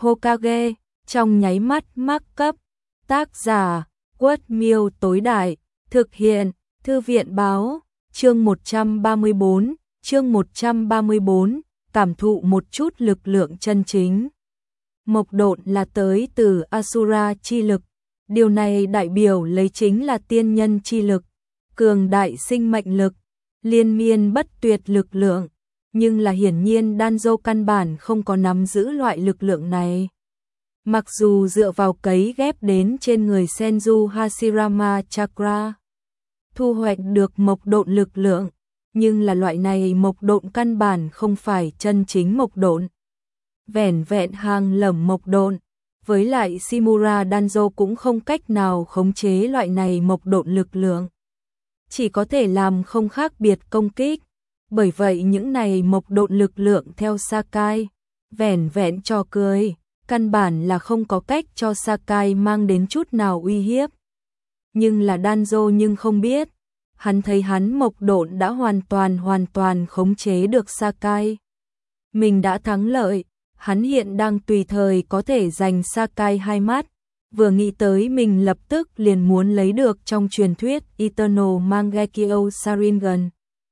Hokage, trong nháy mắt mắc cấp. Tác giả, Quất Miêu tối đại, thực hiện, Thư viện báo, chương 134, cảm thụ một chút lực lượng chân chính. Mộc độn là tới từ Asura chi lực, điều này đại biểu lấy chính là tiên nhân chi lực, cường đại sinh mệnh lực, liên miên bất tuyệt lực lượng, nhưng là hiển nhiên Danzo căn bản không có nắm giữ loại lực lượng này. Mặc dù dựa vào cấy ghép đến trên người Senju Hashirama Chakra, thu hoạch được mộc độn lực lượng, nhưng là loại này mộc độn căn bản không phải chân chính mộc độn. Vẻn vẹn hàng lẩm mộc độn, với lại Shimura Danzo cũng không cách nào khống chế loại này mộc độn lực lượng. Chỉ có thể làm không khác biệt công kích, bởi vậy những này mộc độn lực lượng theo Sakai, vẻn vẹn trò cười, căn bản là không có cách cho Sakai mang đến chút nào uy hiếp. Nhưng là Danzo nhưng không biết, hắn thấy hắn mộc độn đã hoàn toàn khống chế được Sakai. Mình đã thắng lợi, hắn hiện đang tùy thời có thể giành Sakai hai mắt, vừa nghĩ tới mình lập tức liền muốn lấy được trong truyền thuyết Eternal Mangekyo Sharingan.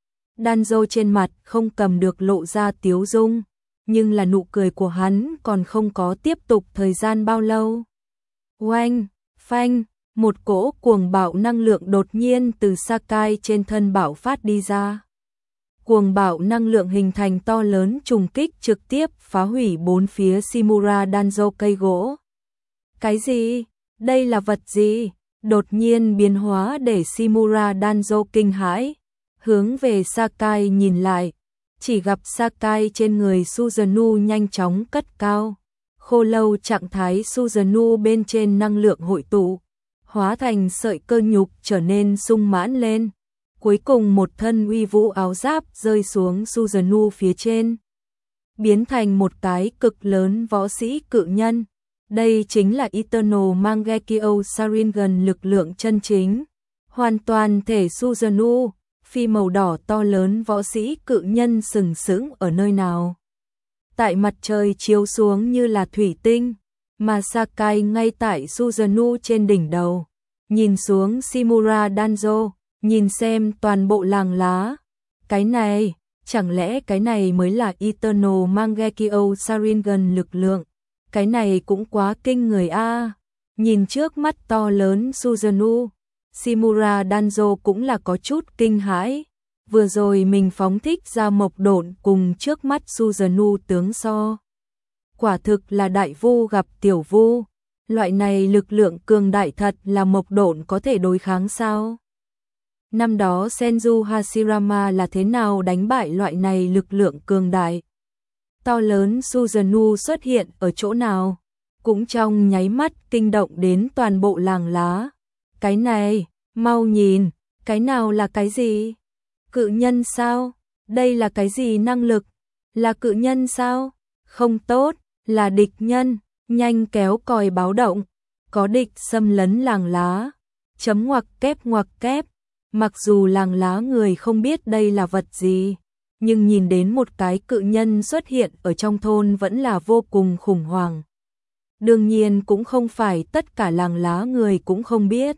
Danzo trên mặt không cầm được lộ ra tiếu dung, nhưng là nụ cười của hắn còn không có tiếp tục thời gian bao lâu. Oanh, phanh, một cỗ cuồng bạo năng lượng đột nhiên từ Sakai trên thân bạo phát đi ra. Cuồng bạo năng lượng hình thành to lớn trùng kích trực tiếp phá hủy bốn phía Shimura Danzo cây gỗ. Cái gì? Đây là vật gì? Đột nhiên biến hóa để Shimura Danzo kinh hãi, hướng về Sakai nhìn lại, chỉ gặp Sakai trên người Susanoo nhanh chóng cất cao. Khô lâu trạng thái Susanoo bên trên năng lượng hội tụ, hóa thành sợi cơ nhục trở nên sung mãn lên. Cuối cùng một thân uy vũ áo giáp rơi xuống Susanoo phía trên, biến thành một cái cực lớn võ sĩ cự nhân. Đây chính là Eternal Mangekyo Sharingan lực lượng chân chính. Hoàn toàn thể Susanoo, phi màu đỏ to lớn võ sĩ cự nhân sừng sững ở nơi nào. Tại mặt trời chiếu xuống như là thủy tinh, mà Sakai ngay tại Susanoo trên đỉnh đầu, nhìn xuống Shimura Danzo, nhìn xem toàn bộ làng lá. Cái này, chẳng lẽ cái này mới là Eternal Mangekyo Sharingan lực lượng? Cái này cũng quá kinh người a. Nhìn trước mắt to lớn Susanoo, Shimura Danzo cũng là có chút kinh hãi. Vừa rồi mình phóng thích ra mộc độn cùng trước mắt Susanoo tướng so. Quả thực là đại vu gặp tiểu vu. Loại này lực lượng cường đại thật là mộc độn có thể đối kháng sao? Năm đó Senju Hashirama là thế nào đánh bại loại này lực lượng cường đại? To lớn Susanoo xuất hiện ở chỗ nào? Cũng trong nháy mắt kinh động đến toàn bộ làng lá. Cái này, mau nhìn, cái nào là cái gì? Cự nhân sao? Đây là cái gì năng lực? Là cự nhân sao? Không tốt, là địch nhân, nhanh kéo còi báo động. Có địch xâm lấn làng lá. Chấm ngoặc kép. Mặc dù làng lá người không biết đây là vật gì, nhưng nhìn đến một cái cự nhân xuất hiện ở trong thôn vẫn là vô cùng khủng hoảng. Đương nhiên cũng không phải tất cả làng lá người cũng không biết.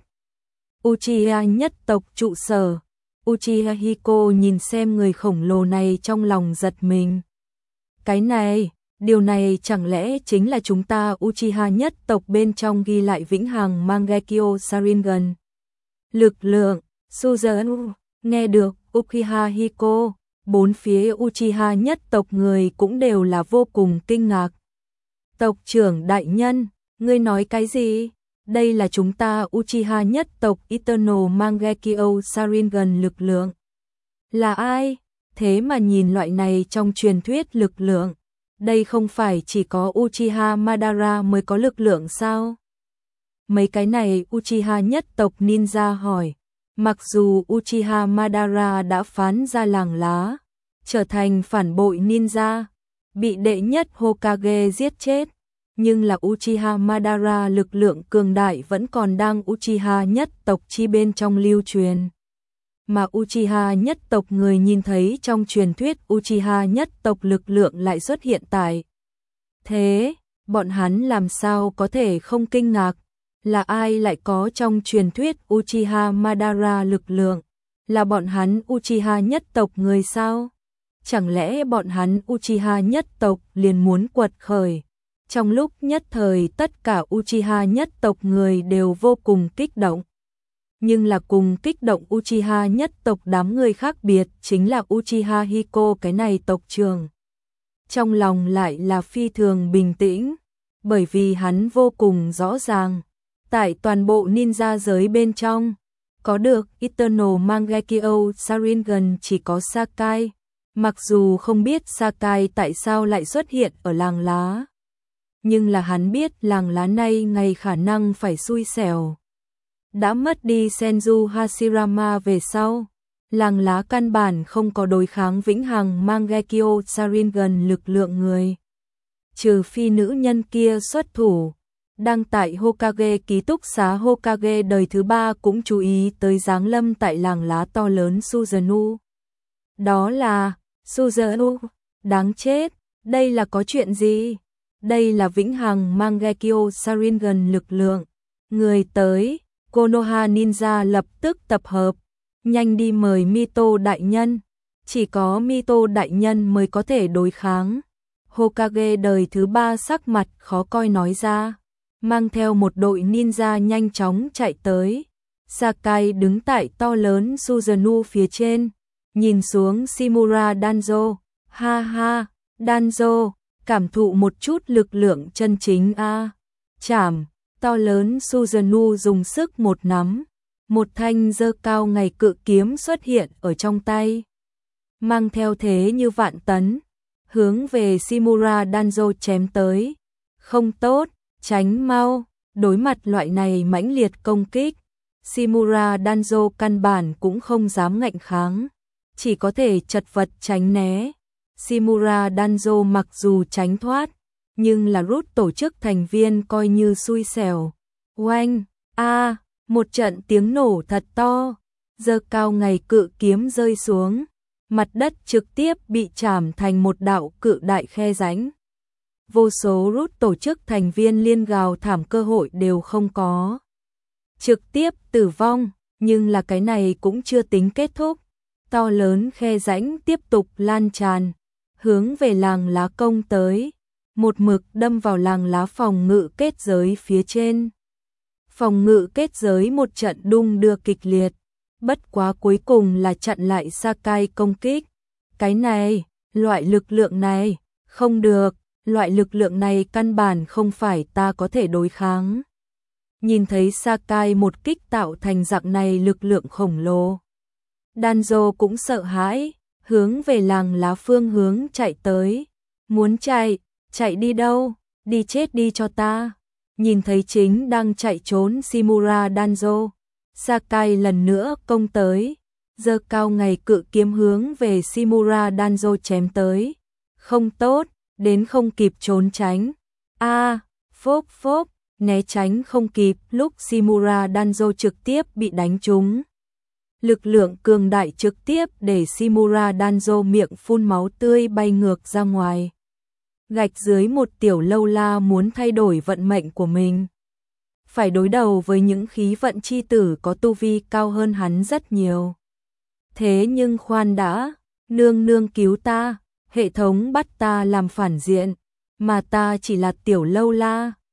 Uchiha nhất tộc trụ sở. Uchiha Hiko nhìn xem người khổng lồ này trong lòng giật mình. Cái này, điều này chẳng lẽ chính là chúng ta Uchiha nhất tộc bên trong ghi lại vĩnh hằng Mangekyo Sharingan. Lực lượng, Susanoo, nghe được Uchiha Hiko, bốn phía Uchiha nhất tộc người cũng đều là vô cùng kinh ngạc. Tộc trưởng đại nhân, ngươi nói cái gì? Đây là chúng ta Uchiha nhất tộc Eternal Mangekyo Sharingan lực lượng. Là ai? Thế mà nhìn loại này trong truyền thuyết lực lượng, đây không phải chỉ có Uchiha Madara mới có lực lượng sao? Mấy cái này Uchiha nhất tộc ninja hỏi. Mặc dù Uchiha Madara đã phán ra làng lá, trở thành phản bội ninja, bị đệ nhất Hokage giết chết, nhưng là Uchiha Madara lực lượng cường đại vẫn còn đang Uchiha nhất tộc chi bên trong lưu truyền. Mà Uchiha nhất tộc người nhìn thấy trong truyền thuyết Uchiha nhất tộc lực lượng lại xuất hiện tại. Thế, bọn hắn làm sao có thể không kinh ngạc, là ai lại có trong truyền thuyết Uchiha Madara lực lượng, là bọn hắn Uchiha nhất tộc người sao? Chẳng lẽ bọn hắn Uchiha nhất tộc liền muốn quật khởi? Trong lúc nhất thời tất cả Uchiha nhất tộc người đều vô cùng kích động. Nhưng là cùng kích động Uchiha nhất tộc đám người khác biệt chính là Uchiha Hiko cái này tộc trưởng. Trong lòng lại là phi thường bình tĩnh, bởi vì hắn vô cùng rõ ràng. Tại toàn bộ ninja giới bên trong, có được Eternal Mangekyo Sharingan chỉ có Sakai. Mặc dù không biết Sakai tại sao lại xuất hiện ở làng lá, nhưng là hắn biết làng lá này ngày khả năng phải xui xẻo. Đã mất đi Senju Hashirama về sau, làng lá căn bản không có đối kháng vĩnh hằng Mangekyo Sharingan lực lượng người. Trừ phi nữ nhân kia xuất thủ. Đang tại Hokage ký túc xá Hokage đời thứ 3 cũng chú ý tới giáng lâm tại làng lá to lớn Susanoo. Đó là Susanoo, đáng chết, đây là có chuyện gì? Đây là vĩnh hằng Mangekyo Sharingan lực lượng. Người tới, Konoha Ninja lập tức tập hợp, nhanh đi mời Mito đại nhân, chỉ có Mito đại nhân mới có thể đối kháng. Hokage đời thứ 3 sắc mặt khó coi nói ra, mang theo một đội ninja nhanh chóng chạy tới. Sakai đứng tại to lớn Susanoo phía trên, nhìn xuống Shimura Danzo, ha ha, Danzo, cảm thụ một chút lực lượng chân chính a. Chảm, to lớn Susanoo dùng sức một nắm, một thanh giơ cao ngày cự kiếm xuất hiện ở trong tay, mang theo thế như vạn tấn, hướng về Shimura Danzo chém tới. Không tốt, tránh mau. Đối mặt loại này mãnh liệt công kích, Shimura Danzo căn bản cũng không dám ngạnh kháng, chỉ có thể chật vật tránh né. Shimura Danzo mặc dù tránh thoát, nhưng là rút tổ chức thành viên coi như xui xẻo. Oanh, a, một trận tiếng nổ thật to, giơ cao ngày cự kiếm rơi xuống, mặt đất trực tiếp bị chảm thành một đạo cự đại khe rãnh. Vô số rút tổ chức thành viên liên gào thảm cơ hội đều không có. Trực tiếp tử vong, nhưng là cái này cũng chưa tính kết thúc. To lớn khe rãnh tiếp tục lan tràn, hướng về làng lá công tới, một mực đâm vào làng lá phòng ngự kết giới phía trên. Phòng ngự kết giới một trận đung đưa kịch liệt, bất quá cuối cùng là chặn lại Sakai công kích. Cái này, loại lực lượng này, không được, loại lực lượng này căn bản không phải ta có thể đối kháng. Nhìn thấy Sakai một kích tạo thành dạng này lực lượng khổng lồ, Danzo cũng sợ hãi, hướng về làng lá phương hướng chạy tới. Muốn chạy, chạy đi đâu, đi chết đi cho ta. Nhìn thấy chính đang chạy trốn Shimura Danzo, Sakai lần nữa công tới, giơ cao ngày cự kiếm hướng về Shimura Danzo chém tới. Không tốt, đến không kịp trốn tránh. A, phốp phốp, né tránh không kịp, lúc Shimura Danzo trực tiếp bị đánh trúng. Lực lượng cường đại trực tiếp để Shimura Danzo miệng phun máu tươi bay ngược ra ngoài. Gạch dưới một tiểu lâu la muốn thay đổi vận mệnh của mình, phải đối đầu với những khí vận chi tử có tu vi cao hơn hắn rất nhiều. Thế nhưng khoan đã, nương nương cứu ta, hệ thống bắt ta làm phản diện, mà ta chỉ là tiểu lâu la.